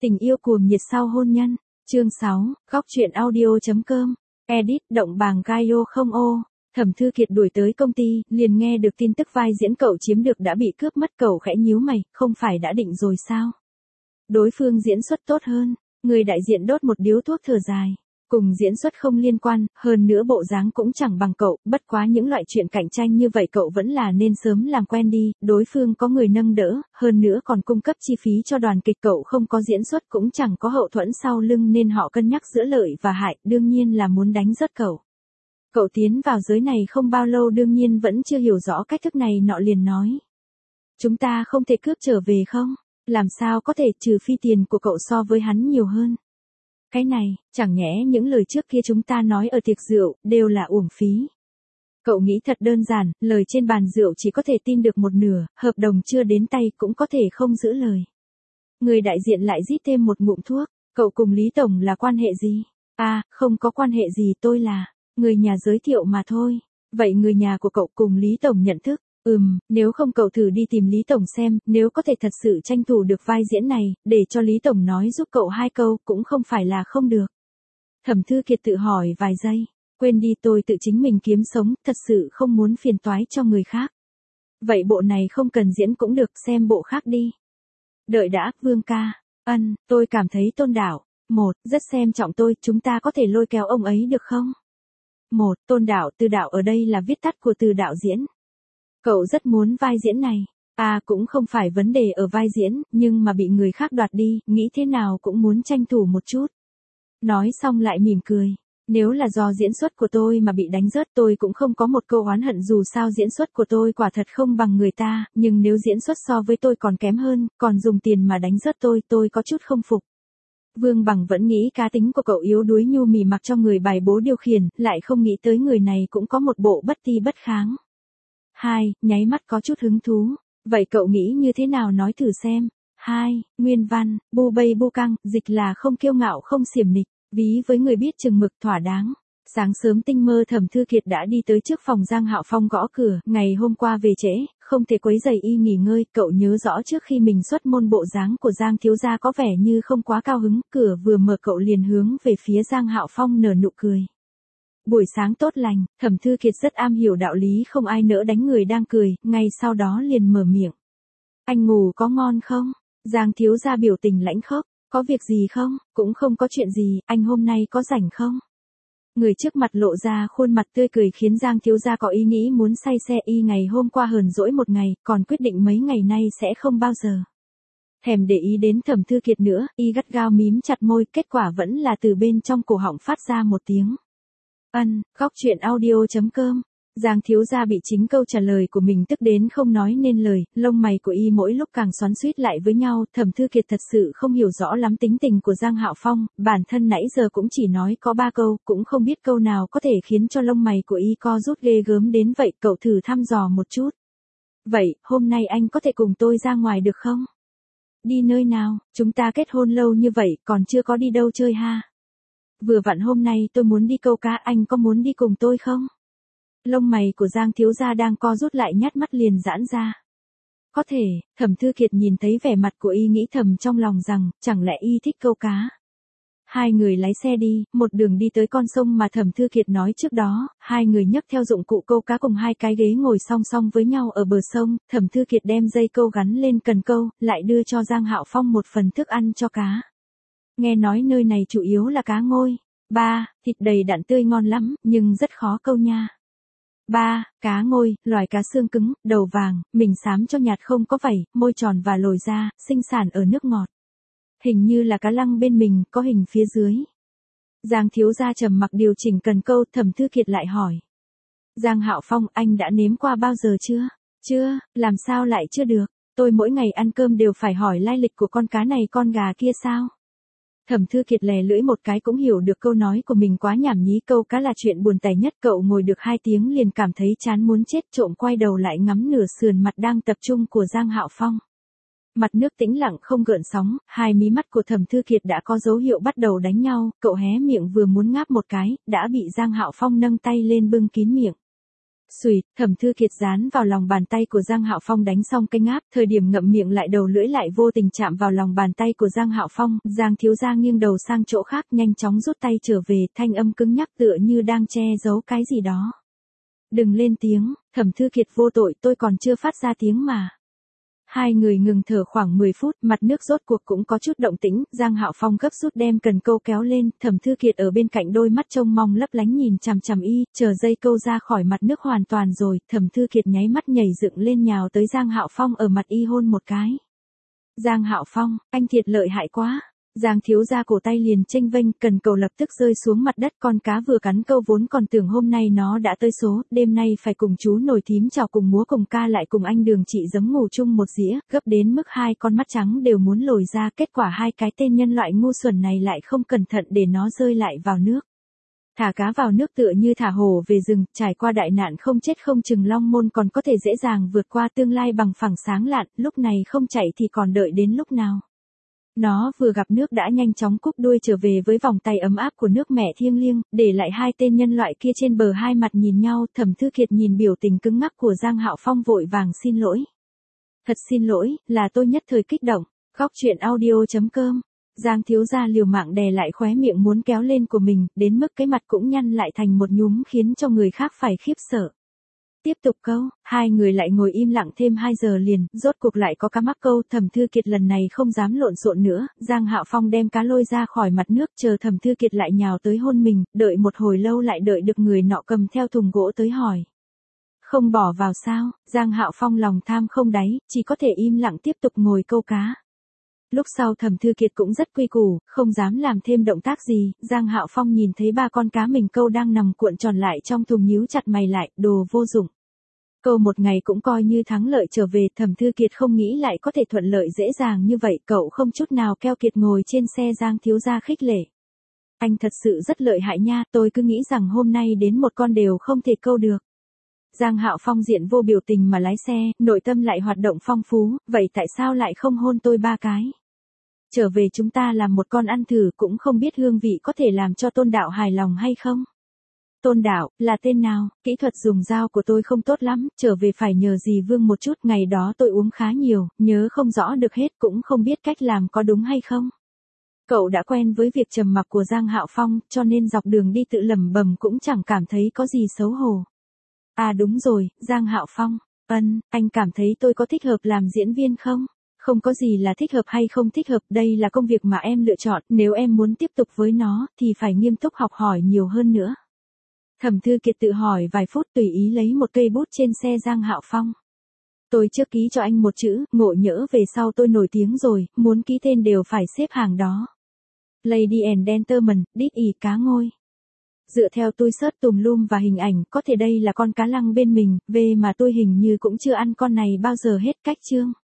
Tình yêu cuồng nhiệt sau hôn nhân. Chương 6, góc truyện audio.com. Edit động bàng Gaio không ô. Thẩm Thư Kiệt đuổi tới công ty, liền nghe được tin tức vai diễn cậu chiếm được đã bị cướp mất, cậu khẽ nhíu mày, không phải đã định rồi sao? Đối phương diễn xuất tốt hơn, người đại diện đốt một điếu thuốc thở dài. Cùng diễn xuất không liên quan, hơn nữa bộ dáng cũng chẳng bằng cậu, bất quá những loại chuyện cạnh tranh như vậy cậu vẫn là nên sớm làm quen đi, đối phương có người nâng đỡ, hơn nữa còn cung cấp chi phí cho đoàn kịch, cậu không có diễn xuất cũng chẳng có hậu thuẫn sau lưng nên họ cân nhắc giữa lợi và hại, đương nhiên là muốn đánh rớt cậu. Cậu tiến vào giới này không bao lâu đương nhiên vẫn chưa hiểu rõ cách thức này nọ liền nói. Chúng ta không thể cướp trở về không? Làm sao có thể, trừ phi tiền của cậu so với hắn nhiều hơn. Cái này, chẳng nhẽ những lời trước kia chúng ta nói ở tiệc rượu, đều là uổng phí. Cậu nghĩ thật đơn giản, lời trên bàn rượu chỉ có thể tin được một nửa, hợp đồng chưa đến tay cũng có thể không giữ lời. Người đại diện lại rít thêm một ngụm thuốc, cậu cùng Lý Tổng là quan hệ gì? À, không có quan hệ gì, tôi là người nhà giới thiệu mà thôi. Vậy người nhà của cậu cùng Lý Tổng nhận thức? Nếu không cậu thử đi tìm Lý Tổng xem, nếu có thể thật sự tranh thủ được vai diễn này, để cho Lý Tổng nói giúp cậu hai câu, cũng không phải là không được. Thẩm Thư Kiệt tự hỏi vài giây, quên đi, tôi tự chính mình kiếm sống, thật sự không muốn phiền toái cho người khác. Vậy bộ này không cần diễn cũng được, xem bộ khác đi. Đợi đã, Vương ca. Tôi cảm thấy Tôn Đạo, rất xem trọng tôi, chúng ta có thể lôi kéo ông ấy được không? Tôn Đạo, Từ Đạo ở đây là viết tắt của Từ Đạo diễn. Cậu rất muốn vai diễn này. À, cũng không phải vấn đề ở vai diễn, nhưng mà bị người khác đoạt đi, nghĩ thế nào cũng muốn tranh thủ một chút. Nói xong lại mỉm cười. Nếu là do diễn xuất của tôi mà bị đánh rớt, tôi cũng không có một câu oán hận, dù sao diễn xuất của tôi quả thật không bằng người ta, nhưng nếu diễn xuất so với tôi còn kém hơn, còn dùng tiền mà đánh rớt tôi có chút không phục. Vương Bằng vẫn nghĩ cá tính của cậu yếu đuối nhu mì mặc cho người bài bố điều khiển, lại không nghĩ tới người này cũng có một bộ bất ti bất kháng. Nháy mắt có chút hứng thú. Vậy cậu nghĩ như thế nào, nói thử xem. Nguyên văn, bu bây bu căng, dịch là không kiêu ngạo không xiểm nịch, ví với người biết chừng mực thỏa đáng. Sáng sớm tinh mơ Thẩm Thư Kiệt đã đi tới trước phòng Giang Hạo Phong gõ cửa, ngày hôm qua về trễ, không thể quấy rầy y nghỉ ngơi, cậu nhớ rõ trước khi mình xuất môn bộ dáng của Giang thiếu gia có vẻ như không quá cao hứng, cửa vừa mở cậu liền hướng về phía Giang Hạo Phong nở nụ cười. Buổi sáng tốt lành, Thẩm Thư Kiệt rất am hiểu đạo lý không ai nỡ đánh người đang cười, ngay sau đó liền mở miệng. Anh ngủ có ngon không? Giang thiếu gia biểu tình lãnh khốc, có việc gì không? Cũng không có chuyện gì, anh hôm nay có rảnh không? Người trước mặt lộ ra khuôn mặt tươi cười khiến Giang thiếu gia có ý nghĩ muốn say xe, y ngày hôm qua hờn dỗi một ngày, còn quyết định mấy ngày nay sẽ không bao giờ thèm để ý đến Thẩm Thư Kiệt nữa, y gắt gao mím chặt môi, kết quả vẫn là từ bên trong cổ họng phát ra một tiếng. Góc truyện audio.com. Giang thiếu gia bị chính câu trả lời của mình tức đến không nói nên lời, lông mày của y mỗi lúc càng xoắn xuýt lại với nhau, Thẩm Thư Kiệt thật sự không hiểu rõ lắm tính tình của Giang Hạo Phong, bản thân nãy giờ cũng chỉ nói có 3 câu, cũng không biết câu nào có thể khiến cho lông mày của y co rút ghê gớm đến vậy, cậu thử thăm dò một chút. Vậy, hôm nay anh có thể cùng tôi ra ngoài được không? Đi nơi nào, chúng ta kết hôn lâu như vậy, còn chưa có đi đâu chơi ha? Vừa vặn hôm nay tôi muốn đi câu cá, anh có muốn đi cùng tôi không? Lông mày của Giang thiếu gia đang co rút lại, nhát mắt liền giãn ra. Có thể, Thẩm Thư Kiệt nhìn thấy vẻ mặt của y nghĩ thầm trong lòng rằng, chẳng lẽ y thích câu cá. Hai người lái xe đi, một đường đi tới con sông mà Thẩm Thư Kiệt nói trước đó, hai người nhấc theo dụng cụ câu cá cùng 2 cái ghế ngồi song song với nhau ở bờ sông, Thẩm Thư Kiệt đem dây câu gắn lên cần câu, lại đưa cho Giang Hạo Phong một phần thức ăn cho cá. Nghe nói nơi này chủ yếu là cá ngôi. Thịt đầy đặn tươi ngon lắm, nhưng rất khó câu nha. Cá ngôi, loài cá xương cứng, đầu vàng, mình xám cho nhạt không có vảy, môi tròn và lồi ra, sinh sản ở nước ngọt. Hình như là cá lăng bên mình, có hình phía dưới. Giang thiếu gia trầm mặc điều chỉnh cần câu, Thẩm Thư Kiệt lại hỏi. Giang Hạo Phong, anh đã nếm qua bao giờ chưa? Chưa, làm sao lại chưa được? Tôi mỗi ngày ăn cơm đều phải hỏi lai lịch của con cá này con gà kia sao? Thẩm Thư Kiệt lè lưỡi một cái cũng hiểu được câu nói của mình quá nhảm nhí, câu cá là chuyện buồn tẻ nhất, cậu ngồi được 2 tiếng liền cảm thấy chán muốn chết, trộm quay đầu lại ngắm nửa sườn mặt đang tập trung của Giang Hạo Phong. Mặt nước tĩnh lặng không gợn sóng, hai mí mắt của Thẩm Thư Kiệt đã có dấu hiệu bắt đầu đánh nhau, cậu hé miệng vừa muốn ngáp một cái, đã bị Giang Hạo Phong nâng tay lên bưng kín miệng. Xùi, Thẩm Thư Kiệt dán vào lòng bàn tay của Giang Hạo Phong đánh xong cái ngáp, thời điểm ngậm miệng lại đầu lưỡi lại vô tình chạm vào lòng bàn tay của Giang Hạo Phong, Giang thiếu gia nghiêng đầu sang chỗ khác nhanh chóng rút tay trở về, thanh âm cứng nhắc tựa như đang che giấu cái gì đó. Đừng lên tiếng, Thẩm Thư Kiệt vô tội, tôi còn chưa phát ra tiếng mà. Hai người ngừng thở khoảng 10 phút, mặt nước rốt cuộc cũng có chút động tĩnh, Giang Hạo Phong gấp rút đem cần câu kéo lên, Thẩm Thư Kiệt ở bên cạnh đôi mắt trông mong lấp lánh nhìn chằm chằm y, chờ dây câu ra khỏi mặt nước hoàn toàn rồi, Thẩm Thư Kiệt nháy mắt nhảy dựng lên nhào tới Giang Hạo Phong ở mặt y hôn một cái. Giang Hạo Phong, anh thiệt lợi hại quá. Giang thiếu gia cổ tay liền chênh vênh, cần cầu lập tức rơi xuống mặt đất, con cá vừa cắn câu vốn còn tưởng hôm nay nó đã tới số, đêm nay phải cùng chú nổi thím chào cùng múa cùng ca lại cùng anh Đường chị giấm ngủ chung một dĩa, gấp đến mức hai con mắt trắng đều muốn lồi ra, kết quả hai cái tên nhân loại ngu xuẩn này lại không cẩn thận để nó rơi lại vào nước. Thả cá vào nước tựa như thả hổ về rừng, trải qua đại nạn không chết không chừng Long Môn còn có thể dễ dàng vượt qua tương lai bằng phẳng sáng lạn, lúc này không chạy thì còn đợi đến lúc nào. Nó vừa gặp nước đã nhanh chóng cúp đuôi trở về với vòng tay ấm áp của nước mẹ thiêng liêng, để lại hai tên nhân loại kia trên bờ hai mặt nhìn nhau, Thẩm Thư Kiệt nhìn biểu tình cứng ngắc của Giang Hạo Phong vội vàng xin lỗi. Thật xin lỗi, là tôi nhất thời kích động. Góc truyện audio.com. Giang thiếu gia liều mạng đè lại khóe miệng muốn kéo lên của mình, đến mức cái mặt cũng nhăn lại thành một nhúm khiến cho người khác phải khiếp sợ. Tiếp tục câu, hai người lại ngồi im lặng thêm 2 giờ liền, rốt cuộc lại có cá mắc câu, Thẩm Thư Kiệt lần này không dám lộn xộn nữa, Giang Hạo Phong đem cá lôi ra khỏi mặt nước, chờ Thẩm Thư Kiệt lại nhào tới hôn mình, đợi một hồi lâu lại đợi được người nọ cầm theo thùng gỗ tới hỏi. Không bỏ vào sao? Giang Hạo Phong lòng tham không đáy, chỉ có thể im lặng tiếp tục ngồi câu cá. Lúc sau Thẩm Thư Kiệt cũng rất quy củ, không dám làm thêm động tác gì, Giang Hạo Phong nhìn thấy 3 con cá mình câu đang nằm cuộn tròn lại trong thùng nhíu chặt mày lại, đồ vô dụng. Câu một ngày cũng coi như thắng lợi trở về, Thẩm Thư Kiệt không nghĩ lại có thể thuận lợi dễ dàng như vậy, cậu không chút nào keo kiệt ngồi trên xe Giang thiếu gia khích lệ. Anh thật sự rất lợi hại nha, tôi cứ nghĩ rằng hôm nay đến một con đều không thể câu được. Giang Hạo Phong diện vô biểu tình mà lái xe, nội tâm lại hoạt động phong phú, vậy tại sao lại không hôn tôi 3 cái? Trở về chúng ta làm một con ăn thử, cũng không biết hương vị có thể làm cho Tôn Đạo hài lòng hay không? Tôn Đạo, là tên nào? Kỹ thuật dùng dao của tôi không tốt lắm, trở về phải nhờ dì Vương một chút, ngày đó tôi uống khá nhiều, nhớ không rõ được hết, cũng không biết cách làm có đúng hay không. Cậu đã quen với việc trầm mặc của Giang Hạo Phong, cho nên dọc đường đi tự lẩm bẩm cũng chẳng cảm thấy có gì xấu hổ. À đúng rồi, Giang Hạo Phong, anh cảm thấy tôi có thích hợp làm diễn viên không? Không có gì là thích hợp hay không thích hợp, đây là công việc mà em lựa chọn, nếu em muốn tiếp tục với nó, thì phải nghiêm túc học hỏi nhiều hơn nữa. Thẩm Thư Kiệt tự hỏi vài phút tùy ý lấy một cây bút trên xe Giang Hạo Phong. Tôi trước ký cho anh một chữ, ngộ nhỡ về sau tôi nổi tiếng rồi, muốn ký tên đều phải xếp hàng đó. Lady and Gentleman, đít ỉ cá ngôi. Dựa theo tôi search tùm lum và hình ảnh, có thể đây là con cá lăng bên mình, về mà tôi hình như cũng chưa ăn con này bao giờ hết. Cách chương.